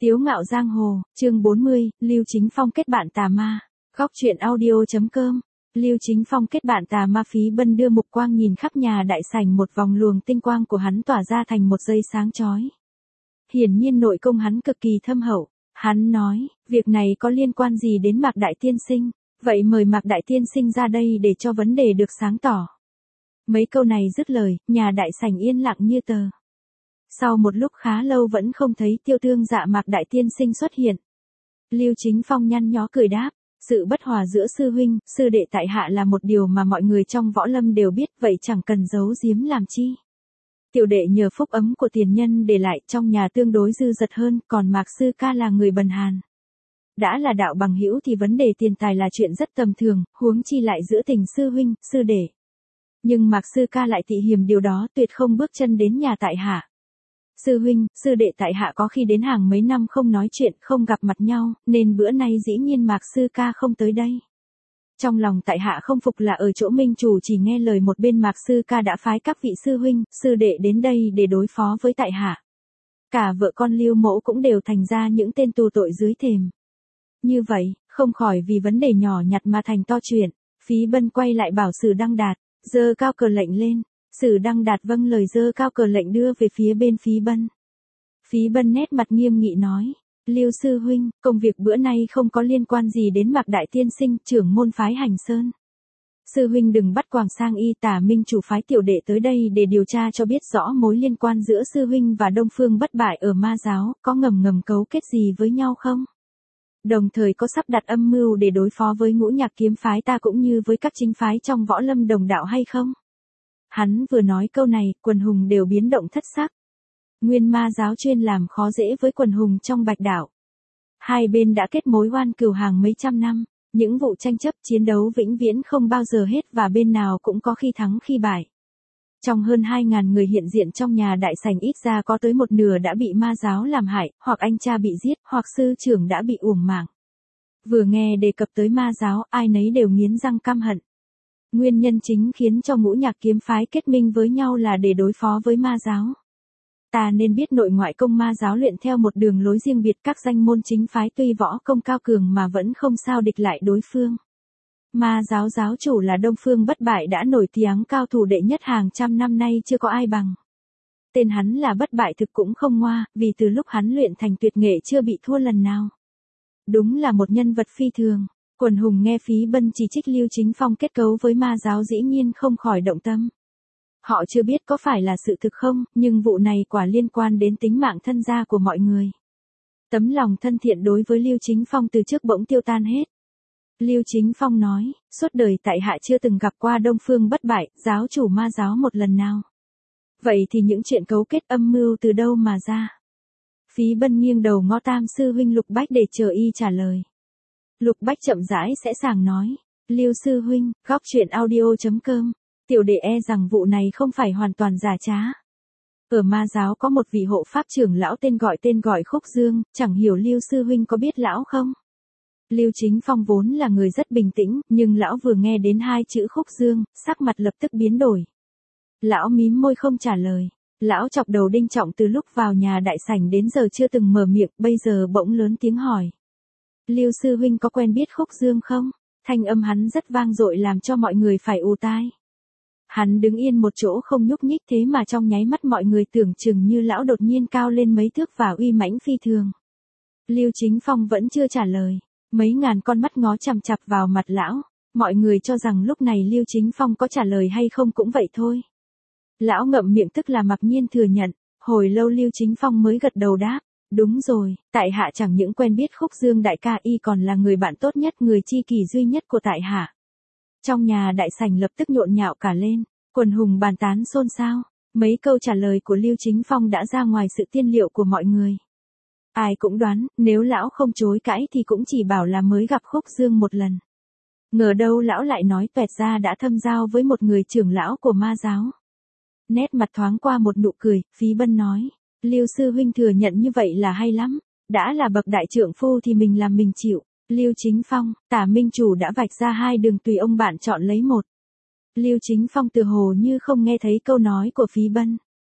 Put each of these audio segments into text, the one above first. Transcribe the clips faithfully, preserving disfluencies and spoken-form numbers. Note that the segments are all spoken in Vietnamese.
Tiếu ngạo giang hồ, chương bốn mươi, Lưu Chính Phong kết bạn tà ma. Góc truyện audio.com. Lưu Chính Phong kết bạn tà ma. Phí Bân đưa mục quang nhìn khắp nhà đại sảnh, một vòng luồng tinh quang của hắn tỏa ra thành một dây sáng chói. Hiển nhiên nội công hắn cực kỳ thâm hậu. Hắn nói, việc này có liên quan gì đến Mạc Đại Tiên Sinh, vậy mời Mạc Đại Tiên Sinh ra đây để cho vấn đề được sáng tỏ. Mấy câu này dứt lời, nhà đại sảnh yên lặng như tờ. Sau một lúc khá lâu vẫn không thấy Tiêu Tương Dạ Mạc Đại Tiên Sinh xuất hiện. Lưu Chính Phong nhăn nhó cười đáp, sự bất hòa giữa sư huynh, sư đệ tại hạ là một điều mà mọi người trong võ lâm đều biết, vậy chẳng cần giấu giếm làm chi. Tiểu đệ nhờ phúc ấm của tiền nhân để lại, trong nhà tương đối dư dật hơn, còn Mạc sư ca là người bần hàn. Đã là đạo bằng hữu thì vấn đề tiền tài là chuyện rất tầm thường, huống chi lại giữa tình sư huynh, sư đệ. Nhưng Mạc sư ca lại tị hiềm điều đó, tuyệt không bước chân đến nhà tại hạ. Sư huynh, sư đệ tại hạ có khi đến hàng mấy năm không nói chuyện, không gặp mặt nhau, nên bữa nay dĩ nhiên Mạc sư ca không tới đây. Trong lòng tại hạ không phục là ở chỗ minh chủ chỉ nghe lời một bên, Mạc sư ca đã phái các vị sư huynh, sư đệ đến đây để đối phó với tại hạ. Cả vợ con Lưu mẫu cũng đều thành ra những tên tù tội dưới thềm. Như vậy, không khỏi vì vấn đề nhỏ nhặt mà thành to chuyện. Phí Bân quay lại bảo Sử Đăng Đạt, giơ cao cờ lệnh lên. Sử Đăng Đạt vâng lời giơ cao cờ lệnh đưa về phía bên Phí Bân. Phí Bân nét mặt nghiêm nghị nói, Lưu sư huynh, công việc bữa nay không có liên quan gì đến Mạc Đại Tiên Sinh, trưởng môn phái Hành Sơn. Sư huynh đừng bắt quàng sang y, Tả minh chủ phái tiểu đệ tới đây để điều tra cho biết rõ mối liên quan giữa sư huynh và Đông Phương Bất Bại ở ma giáo, có ngầm ngầm cấu kết gì với nhau không? Đồng thời có sắp đặt âm mưu để đối phó với Ngũ Nhạc kiếm phái ta cũng như với các chính phái trong võ lâm đồng đạo hay không? Hắn vừa nói câu này, quần hùng đều biến động thất sắc. Nguyên ma giáo chuyên làm khó dễ với quần hùng trong Bạch Đạo. Hai bên đã kết mối oan cừu hàng mấy trăm năm, những vụ tranh chấp chiến đấu vĩnh viễn không bao giờ hết và bên nào cũng có khi thắng khi bại. Trong hơn hai ngàn người hiện diện trong nhà đại sảnh, ít ra có tới một nửa đã bị ma giáo làm hại, hoặc anh cha bị giết, hoặc sư trưởng đã bị uổng mạng. Vừa nghe đề cập tới ma giáo, ai nấy đều nghiến răng căm hận. Nguyên nhân chính khiến cho Ngũ Nhạc kiếm phái kết minh với nhau là để đối phó với ma giáo. Ta nên biết nội ngoại công ma giáo luyện theo một đường lối riêng biệt, các danh môn chính phái tuy võ công cao cường mà vẫn không sao địch lại đối phương. Ma giáo giáo chủ là Đông Phương Bất Bại đã nổi tiếng cao thủ đệ nhất hàng trăm năm nay chưa có ai bằng. Tên hắn là Bất Bại thực cũng không ngoa, vì từ lúc hắn luyện thành tuyệt nghệ chưa bị thua lần nào. Đúng là một nhân vật phi thường. Quần hùng nghe Phí Bân chỉ trích Lưu Chính Phong kết cấu với ma giáo dĩ nhiên không khỏi động tâm. Họ chưa biết có phải là sự thực không, nhưng vụ này quả liên quan đến tính mạng thân gia của mọi người. Tấm lòng thân thiện đối với Lưu Chính Phong từ trước bỗng tiêu tan hết. Lưu Chính Phong nói, suốt đời tại hạ chưa từng gặp qua Đông Phương Bất Bại, giáo chủ ma giáo một lần nào. Vậy thì những chuyện cấu kết âm mưu từ đâu mà ra? Phí Bân nghiêng đầu ngó tam sư huynh Lục Bách để chờ y trả lời. Lục Bách chậm rãi sẽ sàng nói, Lưu sư huynh, góc truyện audio.com, tiểu đệ e rằng vụ này không phải hoàn toàn giả trá. Ở ma giáo có một vị hộ pháp trưởng lão tên gọi tên gọi Khúc Dương, chẳng hiểu Lưu sư huynh có biết lão không? Lưu Chính Phong vốn là người rất bình tĩnh, nhưng lão vừa nghe đến hai chữ Khúc Dương, sắc mặt lập tức biến đổi. Lão mím môi không trả lời. Lão chọc đầu đinh trọng từ lúc vào nhà đại sảnh đến giờ chưa từng mở miệng, bây giờ bỗng lớn tiếng hỏi. Lưu sư huynh có quen biết Khúc Dương không? Thanh âm hắn rất vang dội làm cho mọi người phải ù tai. Hắn đứng yên một chỗ không nhúc nhích, thế mà trong nháy mắt mọi người tưởng chừng như lão đột nhiên cao lên mấy thước và uy mãnh phi thường. Lưu Chính Phong vẫn chưa trả lời. Mấy ngàn con mắt ngó chằm chằm vào mặt lão. Mọi người cho rằng lúc này Lưu Chính Phong có trả lời hay không cũng vậy thôi. Lão ngậm miệng tức là mặc nhiên thừa nhận. Hồi lâu Lưu Chính Phong mới gật đầu đáp. Đúng rồi, tại hạ chẳng những quen biết Khúc Dương đại ca, y còn là người bạn tốt nhất, người tri kỷ duy nhất của tại hạ. Trong nhà đại sảnh lập tức nhộn nhạo cả lên, quần hùng bàn tán xôn xao. Mấy câu trả lời của Lưu Chính Phong đã ra ngoài sự tiên liệu của mọi người. Ai cũng đoán, nếu lão không chối cãi thì cũng chỉ bảo là mới gặp Khúc Dương một lần. Ngờ đâu lão lại nói toẹt ra đã thâm giao với một người trưởng lão của ma giáo. Nét mặt thoáng qua một nụ cười, Phí Bân nói. Lưu sư huynh thừa nhận như vậy là hay lắm, đã là bậc đại trượng phu thì mình làm mình chịu. Lưu Chính Phong, Tả minh chủ đã vạch ra hai đường, tùy ông bạn chọn lấy một. Lưu Chính Phong từ hồ như không nghe thấy câu nói của Phí Bân.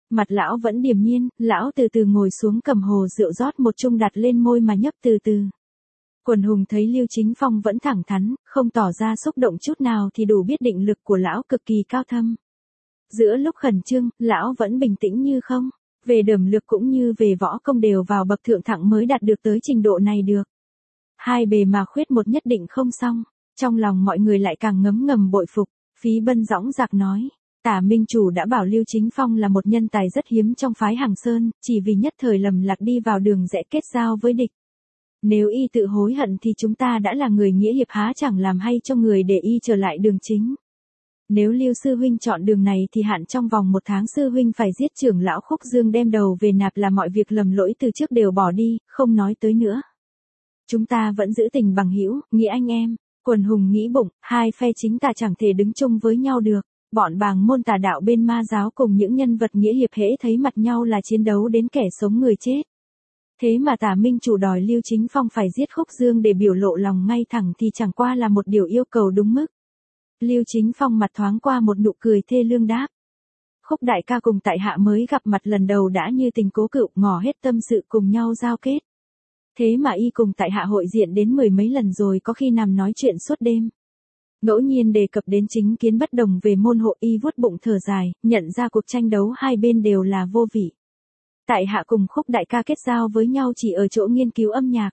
Mặt lão vẫn điềm nhiên, lão từ từ ngồi xuống cầm hồ rượu rót một chung đặt lên môi mà nhấp từ từ. Quần hùng thấy Lưu Chính Phong vẫn thẳng thắn, không tỏ ra xúc động chút nào thì đủ biết định lực của lão cực kỳ cao thâm. Giữa lúc khẩn trương, lão vẫn bình tĩnh như không. Về đẩm lực cũng như về võ công đều vào bậc thượng thặng mới đạt được tới trình độ này được. Hai bề mà khuyết một nhất định không xong. Trong lòng mọi người lại càng ngấm ngầm bội phục. Phí Bân dõng dạc nói. Tả Minh Chủ đã bảo Lưu Chính Phong là một nhân tài rất hiếm trong phái Hàng Sơn, chỉ vì nhất thời lầm lạc đi vào đường rẽ kết giao với địch. Nếu y tự hối hận thì chúng ta đã là người nghĩa hiệp há chẳng làm hay cho người để y trở lại đường chính. Nếu Lưu Sư Huynh chọn đường này thì hạn trong vòng một tháng Sư Huynh phải giết trưởng lão Khúc Dương đem đầu về nạp là mọi việc lầm lỗi từ trước đều bỏ đi, không nói tới nữa. Chúng ta vẫn giữ tình bằng hữu, nghĩa anh em. Quần hùng nghĩ bụng, hai phe chính tà chẳng thể đứng chung với nhau được. Bọn bàng môn tà đạo bên ma giáo cùng những nhân vật nghĩa hiệp hễ thấy mặt nhau là chiến đấu đến kẻ sống người chết. Thế mà Tả Minh Chủ đòi Lưu Chính Phong phải giết Khúc Dương để biểu lộ lòng ngay thẳng thì chẳng qua là một điều yêu cầu đúng mức. Lưu Chính Phong mặt thoáng qua một nụ cười thê lương đáp. Khúc đại ca cùng tại hạ mới gặp mặt lần đầu đã như tình cố cựu, ngỏ hết tâm sự cùng nhau giao kết. Thế mà y cùng tại hạ hội diện đến mười mấy lần rồi, có khi nằm nói chuyện suốt đêm. Ngẫu nhiên đề cập đến chính kiến bất đồng về môn hộ, y vuốt bụng thở dài, nhận ra cuộc tranh đấu hai bên đều là vô vị. Tại hạ cùng Khúc đại ca kết giao với nhau chỉ ở chỗ nghiên cứu âm nhạc.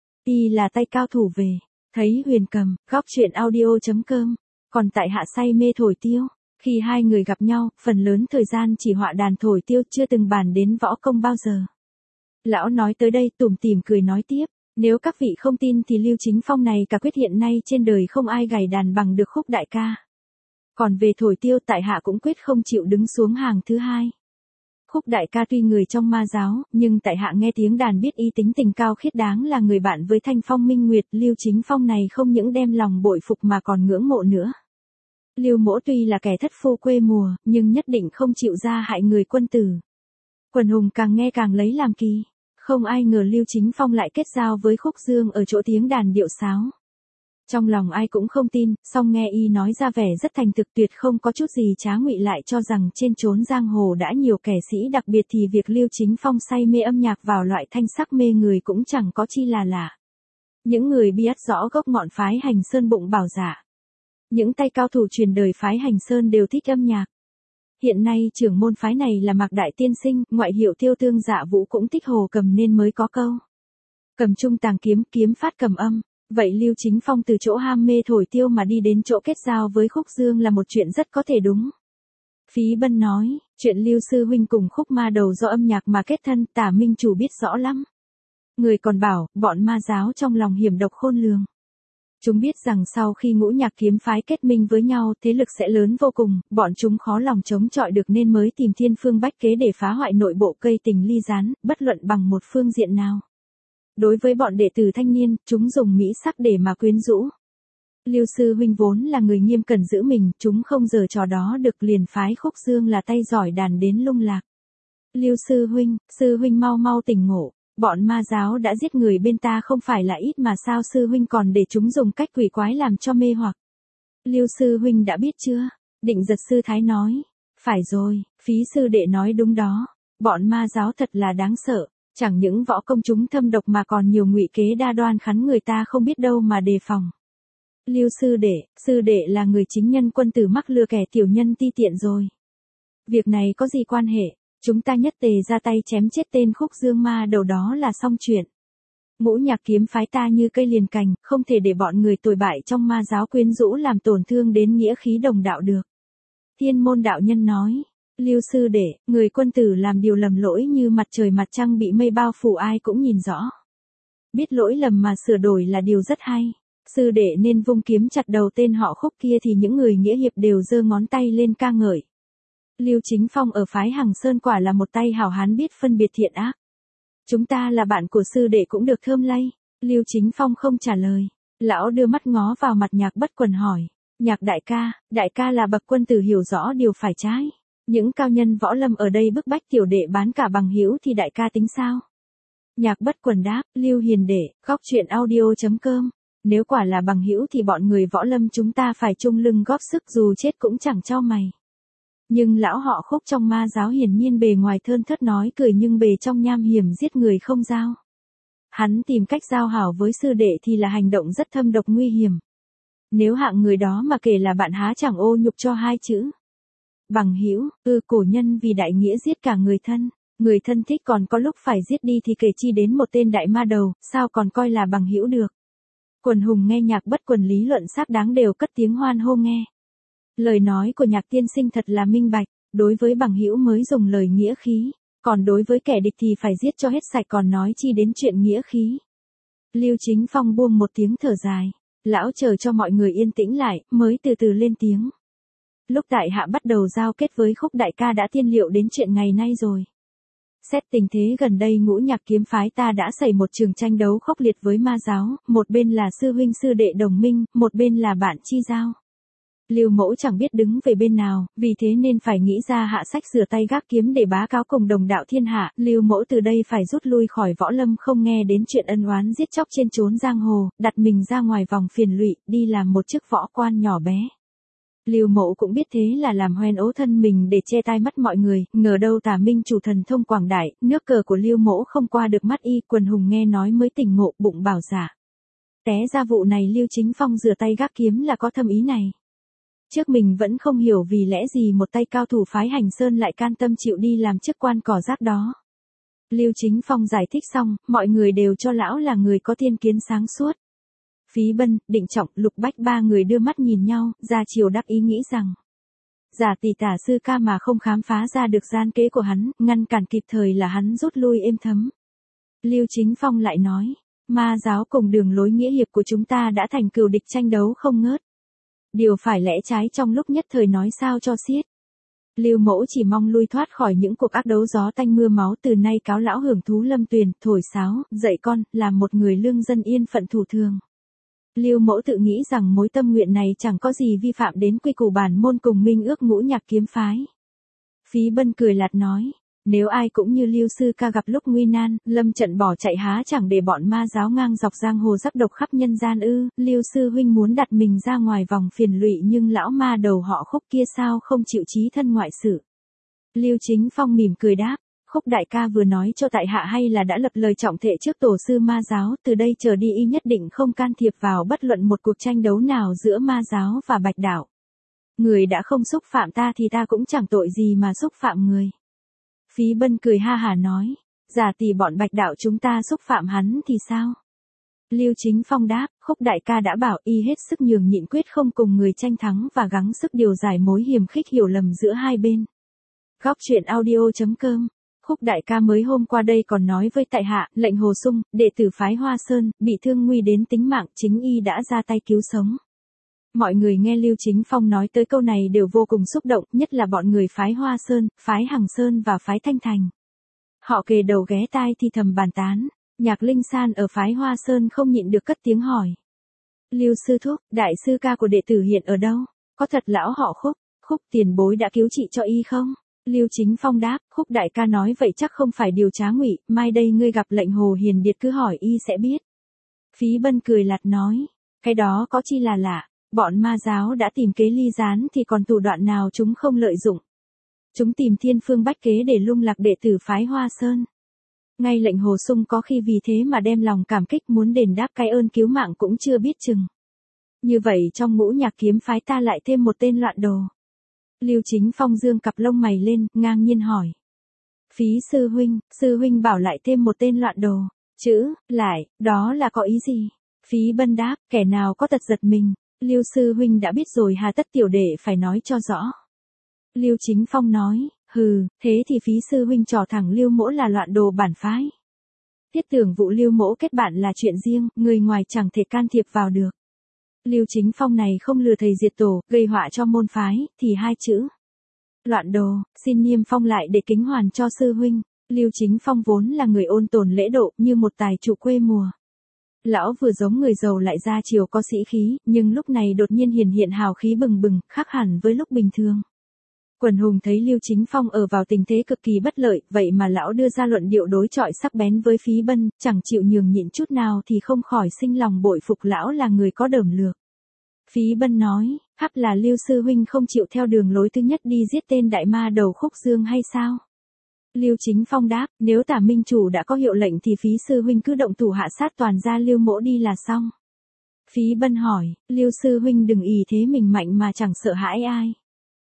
Y là tay cao thủ về, thấy huyền cầm, góc truyện audio chấm com. Còn tại hạ say mê thổi tiêu. Khi hai người gặp nhau, phần lớn thời gian chỉ họa đàn thổi tiêu, chưa từng bàn đến võ công bao giờ. Lão nói tới đây tủm tỉm cười nói tiếp. Nếu các vị không tin thì Lưu Chính Phong này cả quyết hiện nay trên đời không ai gảy đàn bằng được Khúc đại ca. Còn về thổi tiêu tại hạ cũng quyết không chịu đứng xuống hàng thứ hai. Khúc đại ca tuy người trong ma giáo, nhưng tại hạ nghe tiếng đàn biết y tính tình cao khiết, đáng là người bạn với Thanh Phong Minh Nguyệt. Lưu Chính Phong này không những đem lòng bội phục mà còn ngưỡng mộ nữa. Lưu mỗ tuy là kẻ thất phu quê mùa, nhưng nhất định không chịu ra hại người quân tử. Quần hùng càng nghe càng lấy làm kỳ. Không ai ngờ Lưu Chính Phong lại kết giao với Khúc Dương ở chỗ tiếng đàn điệu sáo. Trong lòng ai cũng không tin, song nghe y nói ra vẻ rất thành thực, tuyệt không có chút gì trá ngụy, lại cho rằng trên chốn giang hồ đã nhiều kẻ sĩ, đặc biệt thì việc Lưu Chính Phong say mê âm nhạc vào loại thanh sắc mê người cũng chẳng có chi là lạ. Những người biết rõ gốc ngọn phái Hành Sơn bụng bảo dạ. Những tay cao thủ truyền đời phái Hành Sơn đều thích âm nhạc. Hiện nay trưởng môn phái này là Mạc Đại Tiên Sinh, ngoại hiệu Tiêu Tương Dạ Vũ, cũng thích hồ cầm nên mới có câu cầm trung tàng kiếm, kiếm phát cầm âm. Vậy Lưu Chính Phong từ chỗ ham mê thổi tiêu mà đi đến chỗ kết giao với Khúc Dương là một chuyện rất có thể đúng. Phí Bân nói, chuyện Lưu Sư Huynh cùng Khúc ma đầu do âm nhạc mà kết thân, Tả Minh Chủ biết rõ lắm. Người còn bảo, bọn ma giáo trong lòng hiểm độc khôn lường. Chúng biết rằng sau khi Ngũ Nhạc kiếm phái kết minh với nhau, thế lực sẽ lớn vô cùng, bọn chúng khó lòng chống chọi được nên mới tìm thiên phương bách kế để phá hoại nội bộ cây tình ly gián, bất luận bằng một phương diện nào. Đối với bọn đệ tử thanh niên, chúng dùng mỹ sắc để mà quyến rũ. Lưu Sư Huynh vốn là người nghiêm cẩn giữ mình, chúng không giở trò đó được, liền phái Khúc Dương là tay giỏi đàn đến lung lạc. Lưu Sư Huynh, Sư Huynh mau mau tỉnh ngộ. Bọn ma giáo đã giết người bên ta không phải là ít mà sao Sư Huynh còn để chúng dùng cách quỷ quái làm cho mê hoặc. Lưu Sư Huynh đã biết chưa? Định Giật Sư Thái nói. Phải rồi, Phí Sư Đệ nói đúng đó. Bọn ma giáo thật là đáng sợ. Chẳng những võ công chúng thâm độc mà còn nhiều ngụy kế đa đoan khắn người ta không biết đâu mà đề phòng. Lưu Sư Đệ, Sư Đệ là người chính nhân quân tử mắc lừa kẻ tiểu nhân ti tiện rồi. Việc này có gì quan hệ? Chúng ta nhất tề ra tay chém chết tên Khúc Dương ma đầu đó là xong chuyện. Ngũ Nhạc kiếm phái ta như cây liền cành, không thể để bọn người tồi bại trong ma giáo quyến rũ làm tổn thương đến nghĩa khí đồng đạo được. Thiên Môn đạo nhân nói, Lưu Sư Đệ, người quân tử làm điều lầm lỗi như mặt trời mặt trăng bị mây bao phủ ai cũng nhìn rõ. Biết lỗi lầm mà sửa đổi là điều rất hay. Sư Đệ nên vung kiếm chặt đầu tên họ Khúc kia thì những người nghĩa hiệp đều giơ ngón tay lên ca ngợi. Lưu Chính Phong ở phái Hằng Sơn quả là một tay hảo hán biết phân biệt thiện ác. Chúng ta là bạn của Sư Đệ cũng được thơm lây. Lưu Chính Phong không trả lời. Lão đưa mắt ngó vào mặt Nhạc Bất Quần hỏi. Nhạc đại ca, đại ca là bậc quân tử hiểu rõ điều phải trái. Những cao nhân võ lâm ở đây bức bách tiểu đệ bán cả bằng hữu thì đại ca tính sao? Nhạc Bất Quần đáp, Lưu Hiền Đệ, góc truyện audio chấm com. Nếu quả là bằng hữu thì bọn người võ lâm chúng ta phải chung lưng góp sức, dù chết cũng chẳng cho mày. Nhưng lão họ Khúc trong ma giáo hiển nhiên bề ngoài thơn thớt nói cười nhưng bề trong nham hiểm giết người không giao. Hắn tìm cách giao hảo với sư đệ thì là hành động rất thâm độc nguy hiểm. Nếu hạng người đó mà kể là bạn há chẳng ô nhục cho hai chữ. Bằng hữu, ư cổ nhân vì đại nghĩa giết cả người thân, người thân thích còn có lúc phải giết đi thì kể chi đến một tên đại ma đầu, sao còn coi là bằng hữu được. Quần hùng nghe nhạc bất quần lý luận xác đáng đều cất tiếng hoan hô nghe. Lời nói của Nhạc tiên sinh thật là minh bạch, đối với bằng hữu mới dùng lời nghĩa khí, còn đối với kẻ địch thì phải giết cho hết sạch còn nói chi đến chuyện nghĩa khí. Lưu Chính Phong buông một tiếng thở dài, lão chờ cho mọi người yên tĩnh lại, mới từ từ lên tiếng. Lúc tại hạ bắt đầu giao kết với Khúc đại ca đã tiên liệu đến chuyện ngày nay rồi. Xét tình thế gần đây ngũ nhạc kiếm phái ta đã xảy một trường tranh đấu khốc liệt với ma giáo, một bên là sư huynh sư đệ đồng minh, một bên là bạn chi giao. Lưu mẫu chẳng biết đứng về bên nào, vì thế nên phải nghĩ ra hạ sách rửa tay gác kiếm để bá cáo cùng đồng đạo thiên hạ. Lưu mẫu từ đây phải rút lui khỏi võ lâm, không nghe đến chuyện ân oán giết chóc trên chốn giang hồ, đặt mình ra ngoài vòng phiền lụy, đi làm một chức võ quan nhỏ bé. Lưu mẫu cũng biết thế là làm hoen ố thân mình để che tai mắt mọi người, ngờ đâu Tả Minh chủ thần thông quảng đại, nước cờ của Lưu mẫu không qua được mắt y. Quần hùng nghe nói mới tỉnh ngộ, bụng bảo dạ. Té ra vụ này Lưu Chính Phong rửa tay gác kiếm là có thâm ý này. Trước mình vẫn không hiểu vì lẽ gì một tay cao thủ phái Hành Sơn lại can tâm chịu đi làm chức quan cỏ rác đó. Lưu Chính Phong giải thích xong, mọi người đều cho lão là người có thiên kiến sáng suốt. Phí Bân, Định Trọng, Lục Bách ba người đưa mắt nhìn nhau, ra chiều đắc ý nghĩ rằng giả tỷ Tả sư ca mà không khám phá ra được gian kế của hắn, ngăn cản kịp thời là hắn rút lui êm thấm. Lưu Chính Phong lại nói, ma giáo cùng đường lối nghĩa hiệp của chúng ta đã thành cừu địch tranh đấu không ngớt. Điều phải lẽ trái trong lúc nhất thời nói sao cho xiết. Lưu mẫu chỉ mong lui thoát khỏi những cuộc ác đấu gió tanh mưa máu, từ nay cáo lão hưởng thú lâm tuyền, thổi sáo, dạy con, làm một người lương dân yên phận thủ thường. Lưu mẫu tự nghĩ rằng mối tâm nguyện này chẳng có gì vi phạm đến quy củ bản môn cùng minh ước ngũ nhạc kiếm phái. Phí Bân cười lạt nói, nếu ai cũng như Lưu sư ca gặp lúc nguy nan, lâm trận bỏ chạy há chẳng để bọn ma giáo ngang dọc giang hồ rắc độc khắp nhân gian ư. Lưu sư huynh muốn đặt mình ra ngoài vòng phiền lụy, nhưng lão ma đầu họ Khúc kia sao không chịu chí thân ngoại sự. Lưu Chính Phong mỉm cười đáp, Khúc đại ca vừa nói cho tại hạ hay là đã lập lời trọng thệ trước tổ sư ma giáo, từ đây trở đi y nhất định không can thiệp vào bất luận một cuộc tranh đấu nào giữa ma giáo và Bạch đạo. Người đã không xúc phạm ta thì ta cũng chẳng tội gì mà xúc phạm người. Phí Bân cười ha hả nói, giả tỷ bọn Bạch đạo chúng ta xúc phạm hắn thì sao? Lưu Chính Phong đáp, Khúc đại ca đã bảo y hết sức nhường nhịn, quyết không cùng người tranh thắng và gắng sức điều giải mối hiềm khích hiểu lầm giữa hai bên. Góc truyện audio chấm com. Khúc đại ca mới hôm qua đây còn nói với tại hạ, lệnh Hồ Sung, đệ tử phái Hoa Sơn, bị thương nguy đến tính mạng, chính y đã ra tay cứu sống. Mọi người nghe Lưu Chính Phong nói tới câu này đều vô cùng xúc động, nhất là bọn người phái Hoa Sơn, phái Hằng Sơn và phái Thanh Thành. Họ kề đầu ghé tai thì thầm bàn tán. Nhạc Linh San ở phái Hoa Sơn không nhịn được cất tiếng hỏi. Lưu sư thúc, đại sư ca của đệ tử hiện ở đâu? Có thật lão họ Khúc, Khúc tiền bối đã cứu trị cho y không? Lưu Chính Phong đáp, Khúc đại ca nói vậy chắc không phải điều trá ngụy, mai đây ngươi gặp lệnh Hồ Hiền Điệt cứ hỏi y sẽ biết. Phí Bân cười lạt nói, cái đó có chi là lạ, bọn ma giáo đã tìm kế ly gián thì còn thủ đoạn nào chúng không lợi dụng. Chúng tìm thiên phương bách kế để lung lạc đệ tử phái Hoa Sơn. Ngay lệnh Hồ Sung có khi vì thế mà đem lòng cảm kích muốn đền đáp cái ơn cứu mạng cũng chưa biết chừng. Như vậy trong ngũ nhạc kiếm phái ta lại thêm một tên loạn đồ. Lưu Chính Phong dương cặp lông mày lên, ngang nhiên hỏi. Phí sư huynh, sư huynh bảo lại thêm một tên loạn đồ. Chữ, lại, đó là có ý gì? Phí Bân đáp, kẻ nào có tật giật mình. Lưu sư huynh đã biết rồi hà tất tiểu đệ phải nói cho rõ. Lưu Chính Phong nói, hừ, thế thì phí sư huynh trò thẳng Lưu mỗ là loạn đồ bản phái. Thiết tưởng vụ Lưu mỗ kết bạn là chuyện riêng, người ngoài chẳng thể can thiệp vào được. Lưu Chính Phong này không lừa thầy diệt tổ, gây họa cho môn phái, thì hai chữ. Loạn đồ, xin niêm phong lại để kính hoàn cho sư huynh. Lưu Chính Phong vốn là người ôn tồn lễ độ, như một tài chủ quê mùa. Lão vừa giống người giàu lại ra chiều có sĩ khí, nhưng lúc này đột nhiên hiển hiện hào khí bừng bừng, khác hẳn với lúc bình thường. Quần hùng thấy Lưu Chính Phong ở vào tình thế cực kỳ bất lợi, vậy mà lão đưa ra luận điệu đối chọi sắc bén với Phí Bân, chẳng chịu nhường nhịn chút nào thì không khỏi sinh lòng bội phục lão là người có đởm lược. Phí Bân nói, Hắc là Lưu sư huynh không chịu theo đường lối thứ nhất đi giết tên đại ma đầu Khúc Dương hay sao? Lưu Chính Phong đáp, nếu Tả Minh chủ đã có hiệu lệnh thì Phí sư huynh cứ động thủ hạ sát toàn gia Lưu mỗ đi là xong. Phí Bân hỏi, Lưu sư huynh đừng ỷ thế mình mạnh mà chẳng sợ hãi ai.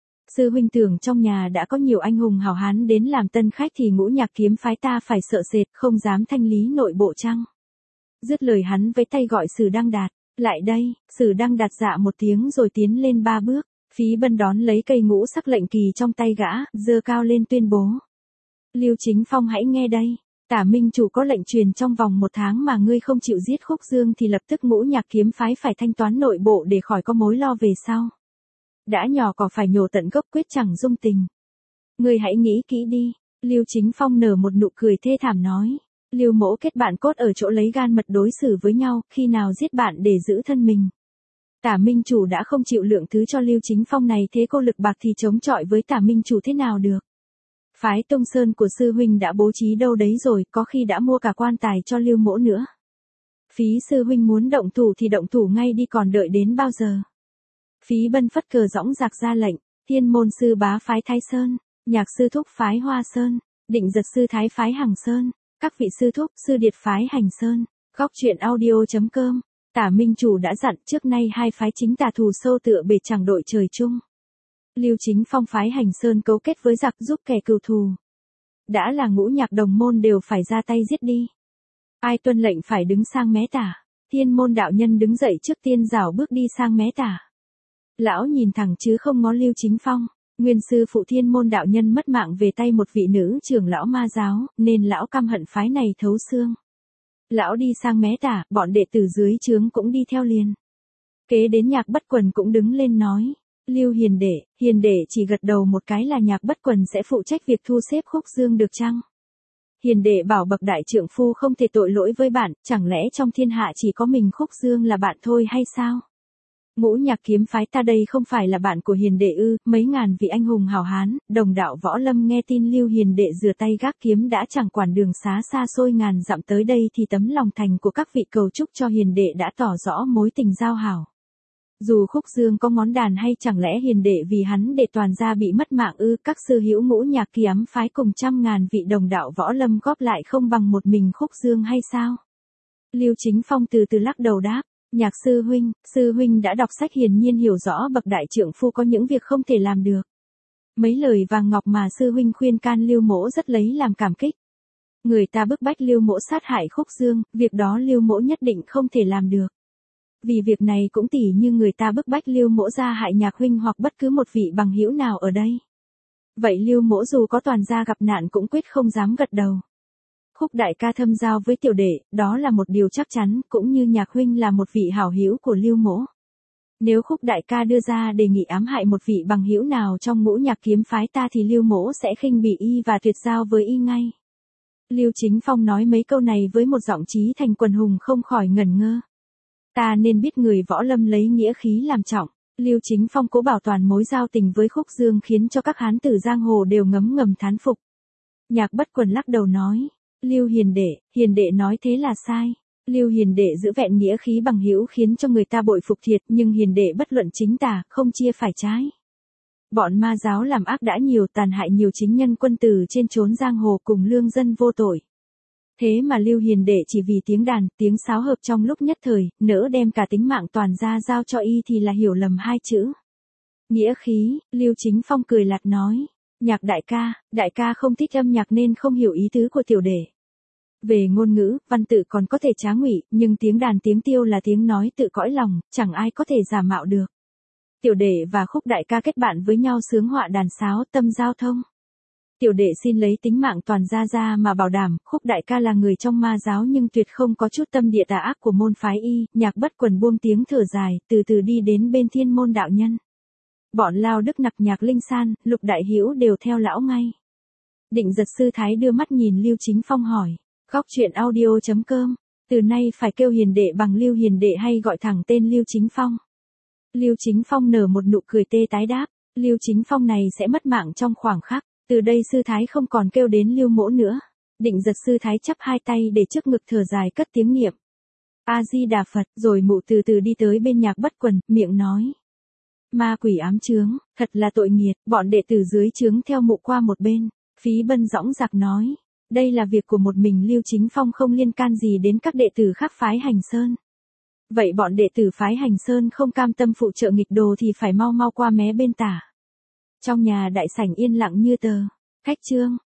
Sư huynh tưởng trong nhà đã có nhiều anh hùng hào hán đến làm tân khách thì Ngũ Nhạc kiếm phái ta phải sợ sệt, không dám thanh lý nội bộ chăng? Dứt lời hắn với tay gọi Sử Đăng Đạt, lại đây. Sử Đăng Đạt dạ một tiếng rồi tiến lên ba bước. Phí Bân đón lấy cây ngũ sắc lệnh kỳ trong tay gã, giơ cao lên tuyên bố. Lưu Chính Phong hãy nghe đây. Tả Minh chủ có lệnh truyền trong vòng một tháng mà ngươi không chịu giết Khúc Dương thì lập tức Ngũ Nhạc kiếm phái phải thanh toán nội bộ để khỏi có mối lo về sau. Đã nhỏ cỏ phải nhổ tận gốc, quyết chẳng dung tình. Ngươi hãy nghĩ kỹ đi. Lưu Chính Phong nở một nụ cười thê thảm nói. Lưu mỗ kết bạn cốt ở chỗ lấy gan mật đối xử với nhau, khi nào giết bạn để giữ thân mình. Tả Minh chủ đã không chịu lượng thứ cho Lưu Chính Phong này, thế cô lực bạc thì chống chọi với Tả Minh chủ thế nào được. Phái Tông Sơn của sư huynh đã bố trí đâu đấy rồi, có khi đã mua cả quan tài cho Lưu mỗ nữa. Phí sư huynh muốn động thủ thì động thủ ngay đi, còn đợi đến bao giờ. Phí Bân phất cờ rõng rạc ra lệnh, Thiên môn sư bá phái Thái Sơn, Nhạc sư thúc phái Hoa Sơn, Định giật sư thái phái Hằng Sơn, các vị sư thúc, sư điệt phái Hành Sơn. Góc truyện audio.com. Tả Minh chủ đã dặn, trước nay hai phái chính tà thù sâu tựa bể chẳng đội trời chung. Lưu Chính Phong phái Hành Sơn cấu kết với giặc giúp kẻ cừu thù. Đã là Ngũ Nhạc đồng môn đều phải ra tay giết đi. Ai tuân lệnh phải đứng sang mé tả. Thiên môn đạo nhân đứng dậy trước tiên rảo bước đi sang mé tả. Lão nhìn thẳng chứ không ngó Lưu Chính Phong. Nguyên sư phụ Thiên môn đạo nhân mất mạng về tay một vị nữ trưởng lão ma giáo, nên lão căm hận phái này thấu xương. Lão đi sang mé tả, bọn đệ tử dưới trướng cũng đi theo liền. Kế đến Nhạc Bất Quần cũng đứng lên nói. Lưu hiền đệ, hiền đệ chỉ gật đầu một cái là Nhạc Bất Quần sẽ phụ trách việc thu xếp Khúc Dương được chăng? Hiền đệ bảo bậc đại trượng phu không thể tội lỗi với bạn, chẳng lẽ trong thiên hạ chỉ có mình Khúc Dương là bạn thôi hay sao? Ngũ Nhạc kiếm phái ta đây không phải là bạn của hiền đệ ư? Mấy ngàn vị anh hùng hào hán, đồng đạo võ lâm nghe tin Lưu hiền đệ rửa tay gác kiếm đã chẳng quản đường xá xa xôi ngàn dặm tới đây thì tấm lòng thành của các vị cầu chúc cho hiền đệ đã tỏ rõ mối tình giao hảo. Dù Khúc Dương có ngón đàn hay chẳng lẽ hiền đệ vì hắn để toàn gia bị mất mạng ư? Các sư hữu Ngũ Nhạc kiếm phái cùng trăm ngàn vị đồng đạo võ lâm góp lại không bằng một mình Khúc Dương hay sao? Lưu Chính Phong từ từ lắc đầu đáp. Nhạc sư huynh, sư huynh đã đọc sách hiển nhiên hiểu rõ bậc đại trượng phu có những việc không thể làm được. Mấy lời vàng ngọc mà sư huynh khuyên can Lưu mỗ rất lấy làm cảm kích. Người ta bức bách Lưu mỗ sát hại Khúc Dương, việc đó Lưu mỗ nhất định không thể làm được. Vì việc này cũng tỉ như người ta bức bách Lưu mỗ ra hại Nhạc huynh hoặc bất cứ một vị bằng hữu nào ở đây. Vậy Lưu mỗ dù có toàn gia gặp nạn cũng quyết không dám gật đầu. Khúc đại ca thâm giao với tiểu đệ, đó là một điều chắc chắn, cũng như Nhạc huynh là một vị hảo hữu của Lưu mỗ. Nếu Khúc đại ca đưa ra đề nghị ám hại một vị bằng hữu nào trong Ngũ Nhạc kiếm phái ta thì Lưu mỗ sẽ khinh bỉ y và tuyệt giao với y ngay. Lưu Chính Phong nói mấy câu này với một giọng trí thành quần hùng không khỏi ngẩn ngơ. Ta nên biết người võ lâm lấy nghĩa khí làm trọng. Lưu Chính Phong cố bảo toàn mối giao tình với Khúc Dương khiến cho các hán tử giang hồ đều ngấm ngầm thán phục. Nhạc Bất Quần lắc đầu nói. Lưu hiền đệ, hiền đệ nói thế là sai. Lưu hiền đệ giữ vẹn nghĩa khí bằng hữu khiến cho người ta bội phục thiệt, nhưng hiền đệ bất luận chính tà, không chia phải trái. Bọn ma giáo làm ác đã nhiều, tàn hại nhiều chính nhân quân tử trên chốn giang hồ cùng lương dân vô tội. Thế mà Lưu hiền đệ chỉ vì tiếng đàn, tiếng sáo hợp trong lúc nhất thời, nỡ đem cả tính mạng toàn gia giao cho y thì là hiểu lầm hai chữ. Nghĩa khí, Lưu Chính Phong cười lạt nói. Nhạc đại ca, đại ca không thích âm nhạc nên không hiểu ý tứ của tiểu đệ. Về ngôn ngữ, văn tự còn có thể trá ngụy, nhưng tiếng đàn tiếng tiêu là tiếng nói tự cõi lòng, chẳng ai có thể giả mạo được. Tiểu đệ và Khúc đại ca kết bạn với nhau sướng họa đàn sáo, tâm giao thông. Tiểu đệ xin lấy tính mạng toàn gia ra mà bảo đảm, Khúc đại ca là người trong ma giáo nhưng tuyệt không có chút tâm địa tà ác của môn phái y. Nhạc Bất Quần buông tiếng thở dài, từ từ đi đến bên Thiên môn đạo nhân. Bọn Lao Đức Nặc, Nhạc Linh San, Lục Đại Hữu đều theo lão ngay. Định giật sư thái đưa mắt nhìn Lưu Chính Phong hỏi. Góc truyện audio.com. Từ nay phải kêu hiền đệ bằng Lưu hiền đệ hay gọi thẳng tên Lưu Chính Phong? Lưu Chính Phong nở một nụ cười tê tái đáp. Lưu Chính Phong này sẽ mất mạng trong khoảng khắc. Từ đây sư thái không còn kêu đến Lưu mỗ nữa. Định giật sư thái chắp hai tay để trước ngực thở dài cất tiếng niệm. A Di Đà Phật, rồi mụ từ từ đi tới bên Nhạc Bất Quần, miệng nói. Ma quỷ ám chướng, thật là tội nghiệt, bọn đệ tử dưới chướng theo mụ qua một bên. Phí Bân dõng dạc nói, đây là việc của một mình Lưu Chính Phong, không liên can gì đến các đệ tử khác phái Hành Sơn. Vậy bọn đệ tử phái Hành Sơn không cam tâm phụ trợ nghịch đồ thì phải mau mau qua mé bên tả. Trong nhà đại sảnh yên lặng như tờ. Khách trương,